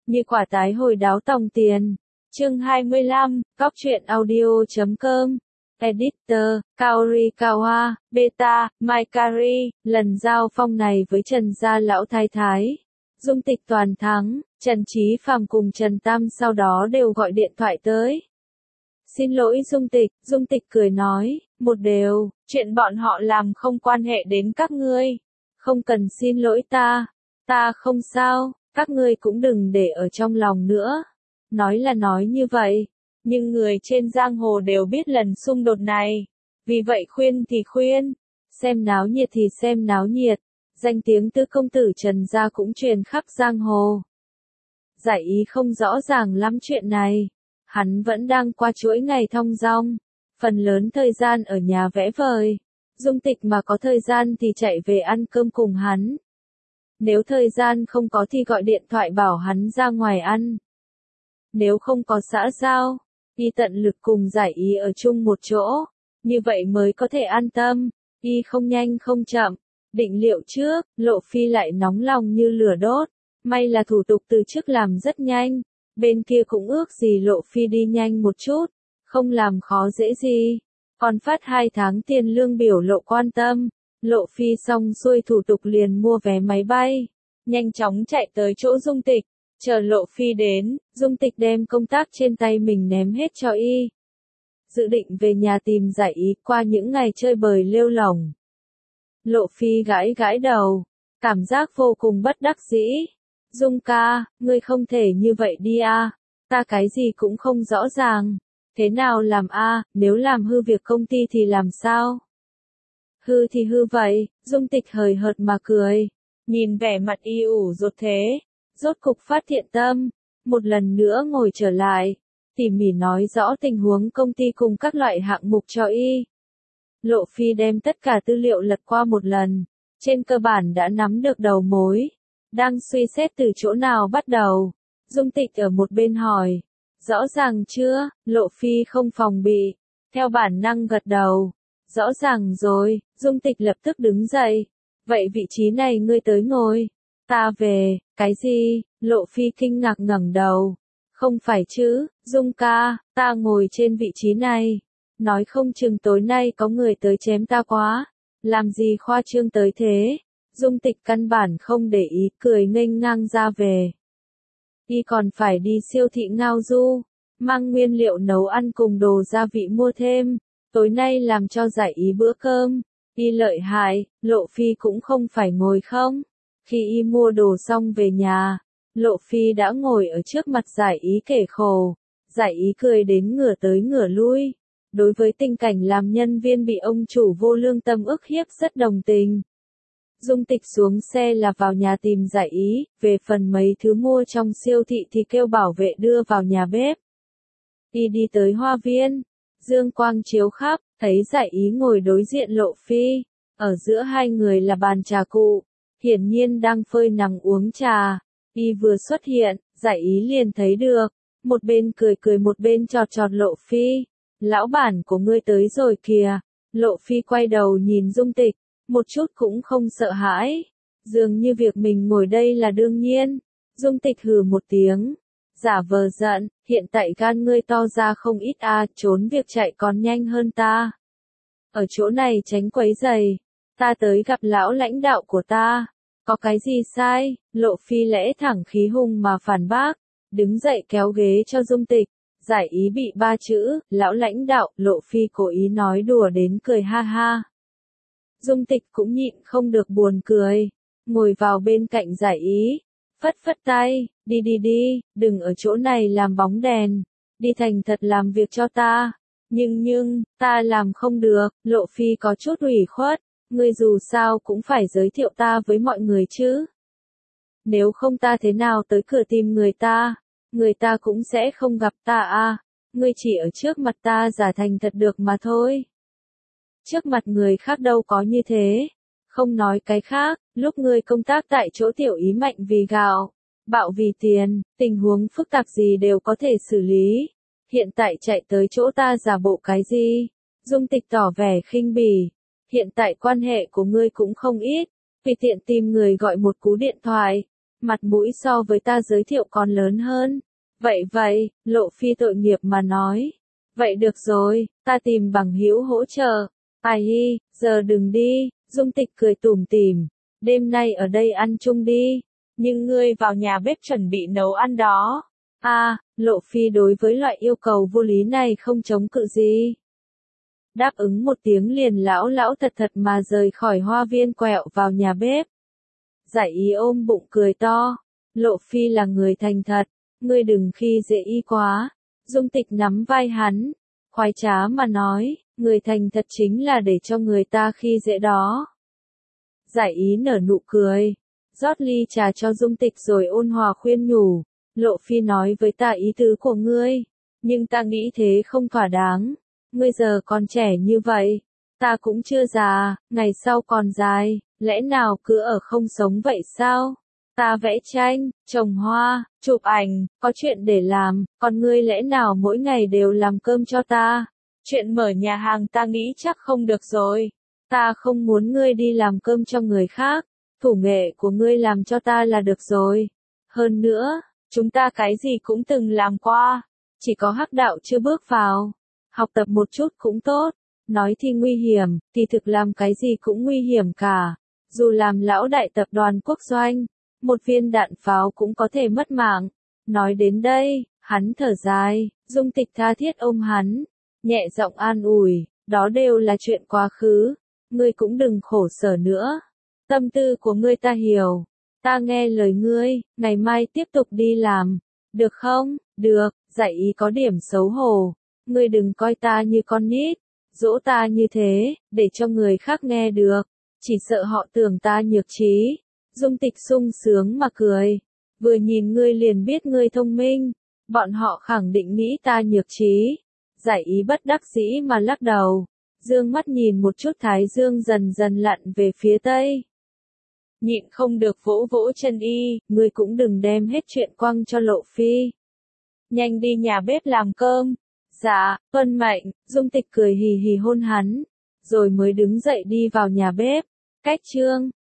như quả tái hồi đáo tòng tiền. Chương 25, Góc truyện audio.com. Editor, Kaori Kawa, Beta, Maikari, lần giao phong này với Trần gia lão thái thái. Dung Tịch toàn thắng, Trần Chí Phàm cùng Trần Tam sau đó đều gọi điện thoại tới. Xin lỗi Dung Tịch cười nói, một điều, chuyện bọn họ làm không quan hệ đến các ngươi. Không cần xin lỗi ta không sao, các ngươi cũng đừng để ở trong lòng nữa. Nói là nói như vậy, nhưng người trên giang hồ đều biết lần xung đột này. Vì vậy khuyên thì khuyên, xem náo nhiệt thì xem náo nhiệt. Danh tiếng tứ công tử Trần gia cũng truyền khắp giang hồ. Giải ý không rõ ràng lắm chuyện này. Hắn vẫn đang qua chuỗi ngày thong dong, phần lớn thời gian ở nhà vẽ vời. Dung Tịch mà có thời gian thì chạy về ăn cơm cùng hắn. Nếu thời gian không có thì gọi điện thoại bảo hắn ra ngoài ăn. Nếu không có xã giao, y tận lực cùng Giải ý ở chung một chỗ, như vậy mới có thể an tâm. Y không nhanh không chậm, định liệu trước, Lộ Phi lại nóng lòng như lửa đốt. May là thủ tục từ chức làm rất nhanh, bên kia cũng ước gì Lộ Phi đi nhanh một chút, không làm khó dễ gì. Còn phát 2 tháng tiền lương biểu lộ quan tâm, Lộ Phi xong xuôi thủ tục liền mua vé máy bay, nhanh chóng chạy tới chỗ Dung Tịch. Chờ Lộ Phi đến, Dung Tịch đem công tác trên tay mình ném hết cho y. Dự định về nhà tìm Giải ý qua những ngày chơi bời lêu lỏng. Lộ Phi gãi gãi đầu, cảm giác vô cùng bất đắc dĩ. Dung ca, ngươi không thể như vậy đi a, ta cái gì cũng không rõ ràng. Thế nào làm a, nếu làm hư việc công ty thì làm sao? Hư thì hư vậy, Dung Tịch hời hợt mà cười. Nhìn vẻ mặt y ủ rột thế, rốt cục phát thiện tâm, một lần nữa ngồi trở lại, tỉ mỉ nói rõ tình huống công ty cùng các loại hạng mục cho y. Lộ Phi đem tất cả tư liệu lật qua một lần, trên cơ bản đã nắm được đầu mối, đang suy xét từ chỗ nào bắt đầu. Dung Tịch ở một bên hỏi, rõ ràng chưa? Lộ Phi không phòng bị, theo bản năng gật đầu, rõ ràng rồi. Dung Tịch lập tức đứng dậy, vậy vị trí này ngươi tới ngồi. Ta về, cái gì? Lộ Phi kinh ngạc ngẩng đầu. Không phải chứ, Dung ca, ta ngồi trên vị trí này. Nói không chừng tối nay có người tới chém ta quá. Làm gì khoa trương tới thế? Dung Tịch căn bản không để ý, cười nghênh ngang ra về. Y còn phải đi siêu thị Ngao Du, mang nguyên liệu nấu ăn cùng đồ gia vị mua thêm. Tối nay làm cho Giải ý bữa cơm. Y lợi hại, Lộ Phi cũng không phải ngồi không. Khi y mua đồ xong về nhà, Lộ Phi đã ngồi ở trước mặt Giải ý kể khổ. Giải ý cười đến ngửa tới ngửa lui. Đối với tình cảnh làm nhân viên bị ông chủ vô lương tâm ức hiếp rất đồng tình. Dung Tịch xuống xe là vào nhà tìm Giải ý, về phần mấy thứ mua trong siêu thị thì kêu bảo vệ đưa vào nhà bếp. Y đi tới hoa viên, dương quang chiếu khắp, thấy Giải ý ngồi đối diện Lộ Phi, ở giữa hai người là bàn trà cụ, hiển nhiên đang phơi nắng uống trà. Y vừa xuất hiện, Giải ý liền thấy được, một bên cười cười một bên chọt chọt Lộ Phi. Lão bản của ngươi tới rồi kìa. Lộ Phi quay đầu nhìn Dung Tịch, một chút cũng không sợ hãi, dường như việc mình ngồi đây là đương nhiên. Dung Tịch hừ một tiếng, giả vờ giận, hiện tại gan ngươi to ra không ít a, trốn việc chạy còn nhanh hơn ta. Ở chỗ này tránh quấy rầy, ta tới gặp lão lãnh đạo của ta, có cái gì sai? Lộ Phi lẽ thẳng khí hùng mà phản bác, đứng dậy kéo ghế cho Dung Tịch. Giải ý bị 3 chữ, lão lãnh đạo, Lộ Phi cố ý nói đùa đến cười ha ha. Dung Tịch cũng nhịn không được buồn cười, ngồi vào bên cạnh Giải ý, phất phất tay, đi, đừng ở chỗ này làm bóng đèn, đi thành thật làm việc cho ta. Nhưng, ta làm không được. Lộ Phi có chút ủy khuất, ngươi dù sao cũng phải giới thiệu ta với mọi người chứ. Nếu không ta thế nào tới cửa tìm người ta cũng sẽ không gặp ta a. Ngươi chỉ ở trước mặt ta giả thành thật được mà thôi. Trước mặt người khác đâu có như thế. Không nói cái khác, lúc ngươi công tác tại chỗ Tiểu Ý mạnh vì gạo, bạo vì tiền, tình huống phức tạp gì đều có thể xử lý. Hiện tại chạy tới chỗ ta giả bộ cái gì? Dung Tịch tỏ vẻ khinh bỉ. Hiện tại quan hệ của ngươi cũng không ít, vì tiện tìm người gọi một cú điện thoại, mặt mũi so với ta giới thiệu còn lớn hơn. Vậy, Lộ Phi tội nghiệp mà nói. Vậy được rồi, ta tìm bằng hữu hỗ trợ. Ai hi, giờ đừng đi, Dung Tịch cười tủm tỉm. Đêm nay ở đây ăn chung đi. Nhưng ngươi vào nhà bếp chuẩn bị nấu ăn đó. Lộ Phi đối với loại yêu cầu vô lý này không chống cự gì. Đáp ứng một tiếng liền lão thật thật mà rời khỏi hoa viên quẹo vào nhà bếp. Giải ý ôm bụng cười to. Lộ Phi là người thành thật, ngươi đừng khi dễ y quá. Dung Tịch nắm vai hắn, khoái trá mà nói, người thành thật chính là để cho người ta khi dễ đó. Giải ý nở nụ cười, rót ly trà cho Dung Tịch rồi ôn hòa khuyên nhủ. Lộ Phi nói với ta ý tứ của ngươi, nhưng ta nghĩ thế không thỏa đáng. Ngươi giờ còn trẻ như vậy, ta cũng chưa già, ngày sau còn dài, lẽ nào cứ ở không sống vậy sao? Ta vẽ tranh, trồng hoa, chụp ảnh, có chuyện để làm, còn ngươi lẽ nào mỗi ngày đều làm cơm cho ta? Chuyện mở nhà hàng ta nghĩ chắc không được rồi. Ta không muốn ngươi đi làm cơm cho người khác, thủ nghệ của ngươi làm cho ta là được rồi. Hơn nữa, chúng ta cái gì cũng từng làm qua, chỉ có Hắc đạo chưa bước vào. Học tập một chút cũng tốt, nói thì nguy hiểm, thì thực làm cái gì cũng nguy hiểm cả. Dù làm lão đại tập đoàn quốc doanh, một viên đạn pháo cũng có thể mất mạng. Nói đến đây, hắn thở dài, Dung Tịch tha thiết ôm hắn, nhẹ giọng an ủi, đó đều là chuyện quá khứ, ngươi cũng đừng khổ sở nữa. Tâm tư của ngươi ta hiểu, ta nghe lời ngươi, ngày mai tiếp tục đi làm, được không? Được, Giải ý có điểm xấu hổ. Ngươi đừng coi ta như con nít, dỗ ta như thế, để cho người khác nghe được, chỉ sợ họ tưởng ta nhược trí. Dung Tịch sung sướng mà cười, vừa nhìn ngươi liền biết ngươi thông minh, bọn họ khẳng định nghĩ ta nhược trí. Giải ý bất đắc dĩ mà lắc đầu, dương mắt nhìn một chút thái dương dần dần lặn về phía tây. Nhịn không được vỗ vỗ chân y, ngươi cũng đừng đem hết chuyện quăng cho Lộ Phi. Nhanh đi nhà bếp làm cơm. Dạ, tuân mệnh. Dung Tịch cười hì hì hôn hắn, rồi mới đứng dậy đi vào nhà bếp. Cách chương